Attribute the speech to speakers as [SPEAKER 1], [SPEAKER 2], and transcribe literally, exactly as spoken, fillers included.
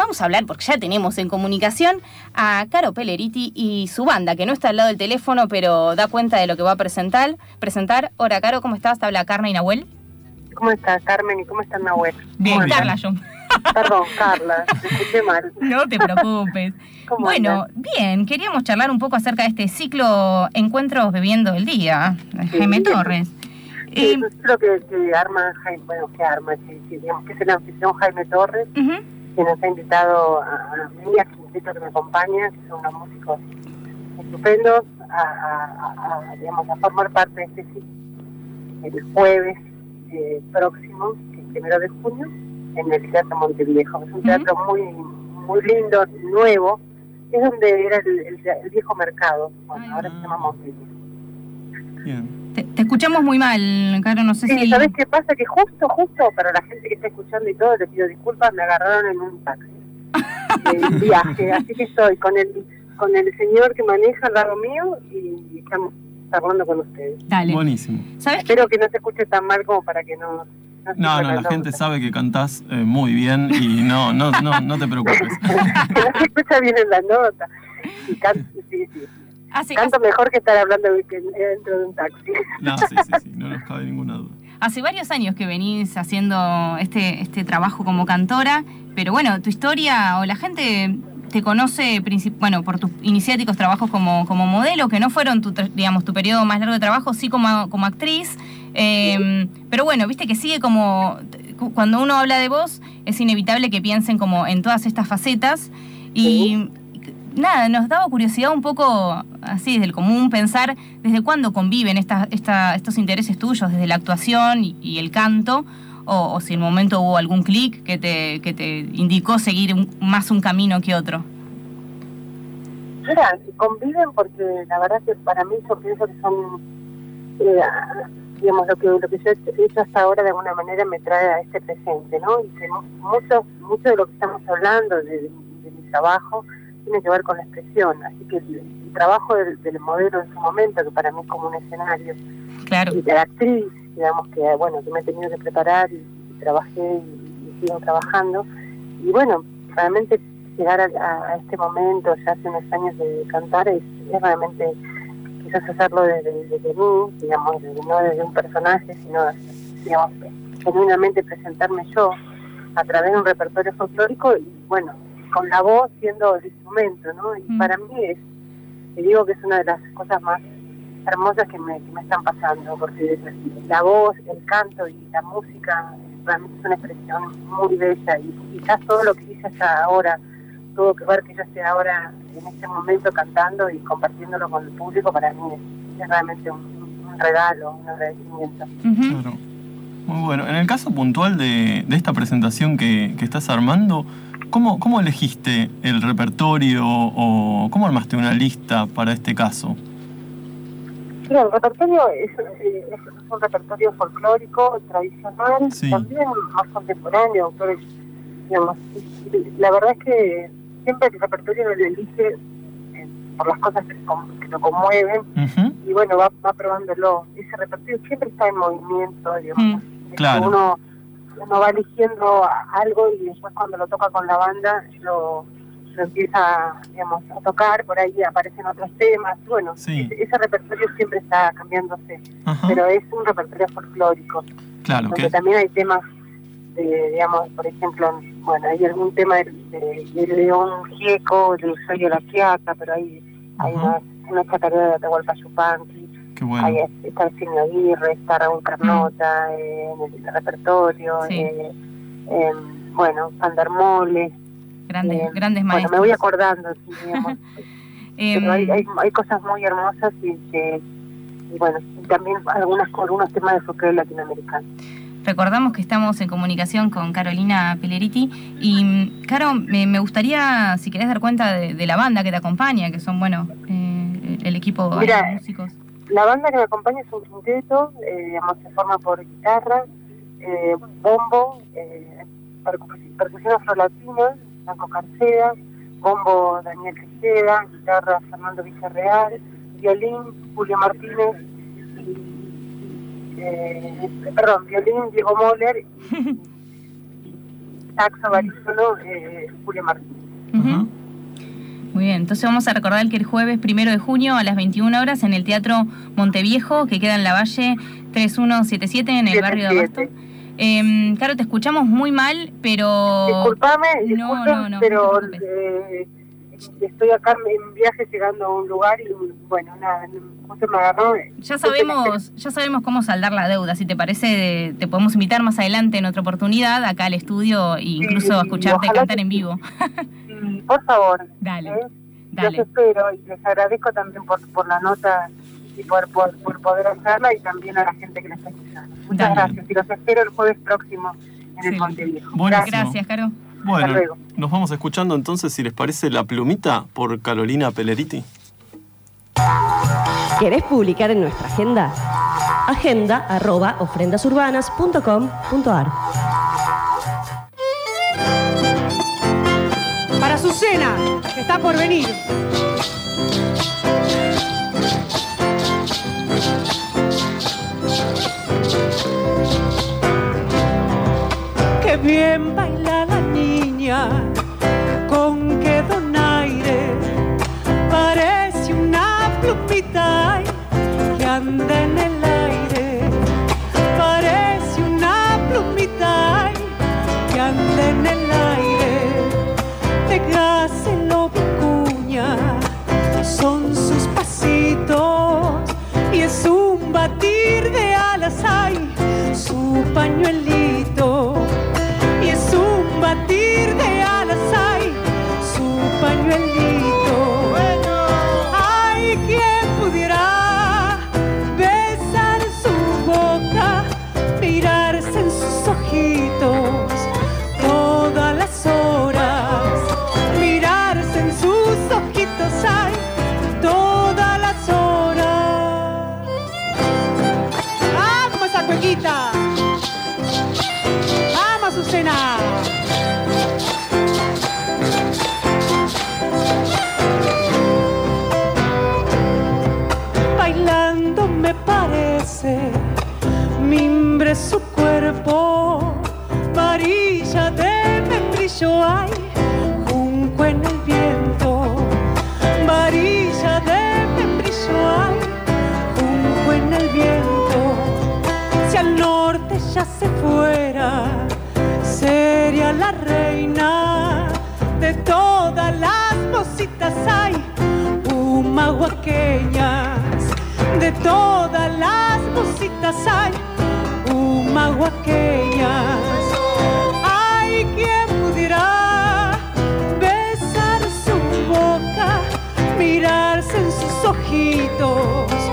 [SPEAKER 1] vamos a hablar, porque ya tenemos en comunicación a Caro Pelleriti y su banda, que no está al lado del teléfono, pero da cuenta de lo que va a presentar. presentar. Hola, Caro, ¿cómo estás? Te habla Carmen y Nahuel.
[SPEAKER 2] ¿Cómo estás, Carmen? ¿Y cómo está Nahuel?
[SPEAKER 1] Bien, Carla, yo.
[SPEAKER 2] Perdón, Carla, te escuché mal.
[SPEAKER 1] No te preocupes. Bueno, andan? Bien, queríamos charlar un poco acerca de este ciclo Encuentros Bebiendo el Día, de sí, Jaime Torres.
[SPEAKER 2] Sí, eh, es lo que, que arma Jaime, bueno, que arma, que, que, digamos, que es el anfitrión Jaime Torres, uh-huh. que nos ha invitado a, a mí, a quinteto que me acompaña, que son unos músicos estupendos, a, a, a, digamos, a formar parte de este ciclo el jueves eh, próximo, que es el primero de junio, en el Teatro Monteviejo. Es un teatro uh-huh. muy muy lindo, nuevo, es donde era el, el, el viejo mercado, bueno, Ay, ahora no. se llama Monteviejo.
[SPEAKER 1] Bien. Te, te escuchamos muy mal, Caro, no sé
[SPEAKER 2] sí,
[SPEAKER 1] si...
[SPEAKER 2] ¿Sabés qué pasa? Que justo, justo, para la gente que está escuchando y todo, le pido disculpas, me agarraron en un taxi de viaje, así que estoy con el con el señor que maneja al lado mío y estamos hablando con ustedes.
[SPEAKER 3] Dale. Buenísimo.
[SPEAKER 2] ¿Sabes? Espero que no se escuche tan mal como para que no...
[SPEAKER 3] No, no, no la gente sabe que cantás eh, muy bien y no no no no te preocupes.
[SPEAKER 2] Que no se escucha bien en la nota. Y canto, sí, sí. Hace, canto hace... mejor que estar hablando que dentro de un taxi.
[SPEAKER 3] No, sí, sí, sí, no nos cabe ninguna duda.
[SPEAKER 1] Hace varios años que venís haciendo este este trabajo como cantora, pero bueno, tu historia o la gente te conoce, bueno, por tus iniciáticos trabajos como, como modelo, que no fueron tu, digamos, tu periodo más largo de trabajo, sí como, como actriz. Eh, pero bueno, viste que sigue como, cuando uno habla de vos, es inevitable que piensen como en todas estas facetas. Y nada, nos daba curiosidad un poco, así desde el común, pensar desde cuándo conviven esta, esta, estos intereses tuyos, desde la actuación y, y el canto, o, o si en un momento hubo algún clic que te, que te indicó seguir un, más un camino que otro.
[SPEAKER 2] Mira, conviven porque la verdad que para mí yo pienso que son, eh, digamos, lo que, lo que yo he hecho hasta ahora de alguna manera me trae a este presente, ¿no? Y que mucho, mucho de lo que estamos hablando, de, de mi trabajo, tiene que ver con la expresión. Así que el, el trabajo del, del modelo en su momento, que para mí es como un escenario,
[SPEAKER 1] claro.
[SPEAKER 2] y de la actriz, digamos que, bueno, que me he tenido que preparar y, y trabajé y, y sigo trabajando. Y bueno, realmente llegar a, a este momento, ya hace unos años de cantar, es, es realmente quizás hacerlo desde, desde mí, digamos, desde, no desde un personaje, sino, digamos, genuinamente presentarme yo a través de un repertorio folclórico y, bueno, con la voz siendo el instrumento, ¿no? Y mm. para mí es, te digo que es una de las cosas más hermosas que me, que me están pasando, porque la voz, el canto y la música realmente es una expresión muy bella y quizás todo lo que hice hasta ahora tuvo que ver que yo esté ahora en este momento cantando y compartiéndolo con el público, para mí es, es realmente un, un regalo, un agradecimiento.
[SPEAKER 3] Uh-huh. Claro. Muy bueno. En el caso puntual de, de esta presentación que, que estás armando, ¿cómo, ¿cómo elegiste el repertorio o cómo armaste una lista para este caso?
[SPEAKER 2] Mira, el repertorio es, es, es un repertorio folclórico, tradicional, sí. También más contemporáneo, autores, digamos, la verdad es que siempre el repertorio lo elige eh, por las cosas que, que lo conmueven, uh-huh. y bueno, va, va probándolo. Ese repertorio siempre está en movimiento, digamos. Mm,
[SPEAKER 3] claro.
[SPEAKER 2] Uno, uno va eligiendo algo y después cuando lo toca con la banda lo, lo empieza, digamos, a tocar, por ahí aparecen otros temas. Bueno,
[SPEAKER 3] sí.
[SPEAKER 2] ese, ese repertorio siempre está cambiándose, uh-huh. pero es un repertorio folclórico.
[SPEAKER 3] Claro,
[SPEAKER 2] donde
[SPEAKER 3] que
[SPEAKER 2] también hay temas, de, digamos, por ejemplo, bueno, hay algún tema de, de, de León Gieco, de Usuario La Quiaca, pero hay, uh-huh. hay una, una chacarera de Atahualpa Yupanqui,
[SPEAKER 3] bueno.
[SPEAKER 2] hay, está el Cine Aguirre, está Raúl Carnota, uh-huh. eh, en el repertorio, sí. eh, eh, bueno, Pandermole.
[SPEAKER 1] Grandes,
[SPEAKER 2] eh,
[SPEAKER 1] grandes maestros.
[SPEAKER 2] Bueno, me voy acordando, sí, digamos. Pero hay, hay, hay cosas muy hermosas y que, y bueno, y también algunas, algunos temas de folclore latinoamericano.
[SPEAKER 1] Recordamos que estamos en comunicación con Carolina Pelleriti y, Caro, me, me gustaría, si querés dar cuenta de, de la banda que te acompaña, que son, bueno, eh, el equipo
[SPEAKER 2] Mira,
[SPEAKER 1] de músicos.
[SPEAKER 2] La banda que me acompaña es un quinteto, eh, digamos, se forma por guitarra, eh, bombo, eh, percusión, percusión afrolatina, Franco Carceda, bombo Daniel Tejeda, guitarra Fernando Villarreal, violín Julio Martínez, y, eh, perdón, violín Diego Moller, y, saxo barítono eh, Julio Martín.
[SPEAKER 1] Uh-huh. Muy bien, entonces vamos a recordar que el jueves primero de junio a las veintiuna horas en el Teatro Monteviejo, que queda en la Valle tres uno siete siete en el
[SPEAKER 2] siete,
[SPEAKER 1] barrio de
[SPEAKER 2] siete.
[SPEAKER 1] Abasto. Eh, claro, te escuchamos muy mal, pero...
[SPEAKER 2] Disculpame,
[SPEAKER 1] no,
[SPEAKER 2] disculpen,
[SPEAKER 1] no, no,
[SPEAKER 2] pero
[SPEAKER 1] no te
[SPEAKER 2] eh, estoy acá en viaje llegando a un lugar y bueno, nada, justo me agarró.
[SPEAKER 1] Ya sabemos, ya sabemos cómo saldar la deuda. Si te parece, te podemos invitar más adelante en otra oportunidad acá al estudio e incluso
[SPEAKER 2] Sí,
[SPEAKER 1] a escucharte
[SPEAKER 2] ojalá
[SPEAKER 1] cantar
[SPEAKER 2] que
[SPEAKER 1] en
[SPEAKER 2] sí.
[SPEAKER 1] vivo.
[SPEAKER 2] Y por favor,
[SPEAKER 1] Dale,
[SPEAKER 2] ¿eh?
[SPEAKER 1] dale.
[SPEAKER 2] Los espero y les agradezco también por, por la nota y por, por, por poder hacerla y también a la gente que la está escuchando. Muchas
[SPEAKER 1] Dale.
[SPEAKER 2] gracias y los espero el jueves próximo en
[SPEAKER 1] Sí.
[SPEAKER 2] el Monteviejo.
[SPEAKER 3] Buenísimo.
[SPEAKER 1] Gracias, Caro.
[SPEAKER 3] Bueno,
[SPEAKER 2] Hasta luego.
[SPEAKER 3] nos vamos escuchando entonces, si les parece, La Plumita por Carolina Pelleriti.
[SPEAKER 4] ¿Querés publicar en nuestra agenda? Agenda arroba ofrendasurbanas punto com punto ar.
[SPEAKER 5] Para su cena, que está por venir. Qué bien baila la niña, con qué donaire, parece una plumita que anda en el aire, parece una plumita que anda en el aire, déjaselo vicuña, son sus pasitos y es un batir de alas, ay, su pañuelito. Y es un batir de alas, ay, su pañuelito. Ay, ¿quién pudiera besar su boca, mirarse en sus ojitos todas las horas, mirarse en sus ojitos, ay, todas las horas? ¡Vamos esa cuequita! ¡Vamos, Azucena! Bailando me parece mimbre su cuerpo, varilla de membrillo, ay, junco en el viento, varilla de membrillo, ay, junco en el viento. Si al norte ya se fuera, sería la reina de todas las mocitas, ay, humahuaqueñas, de todas las mocitas, ay, humahuaqueñas. Ay, ¿quién pudiera besar su boca, mirarse en sus ojitos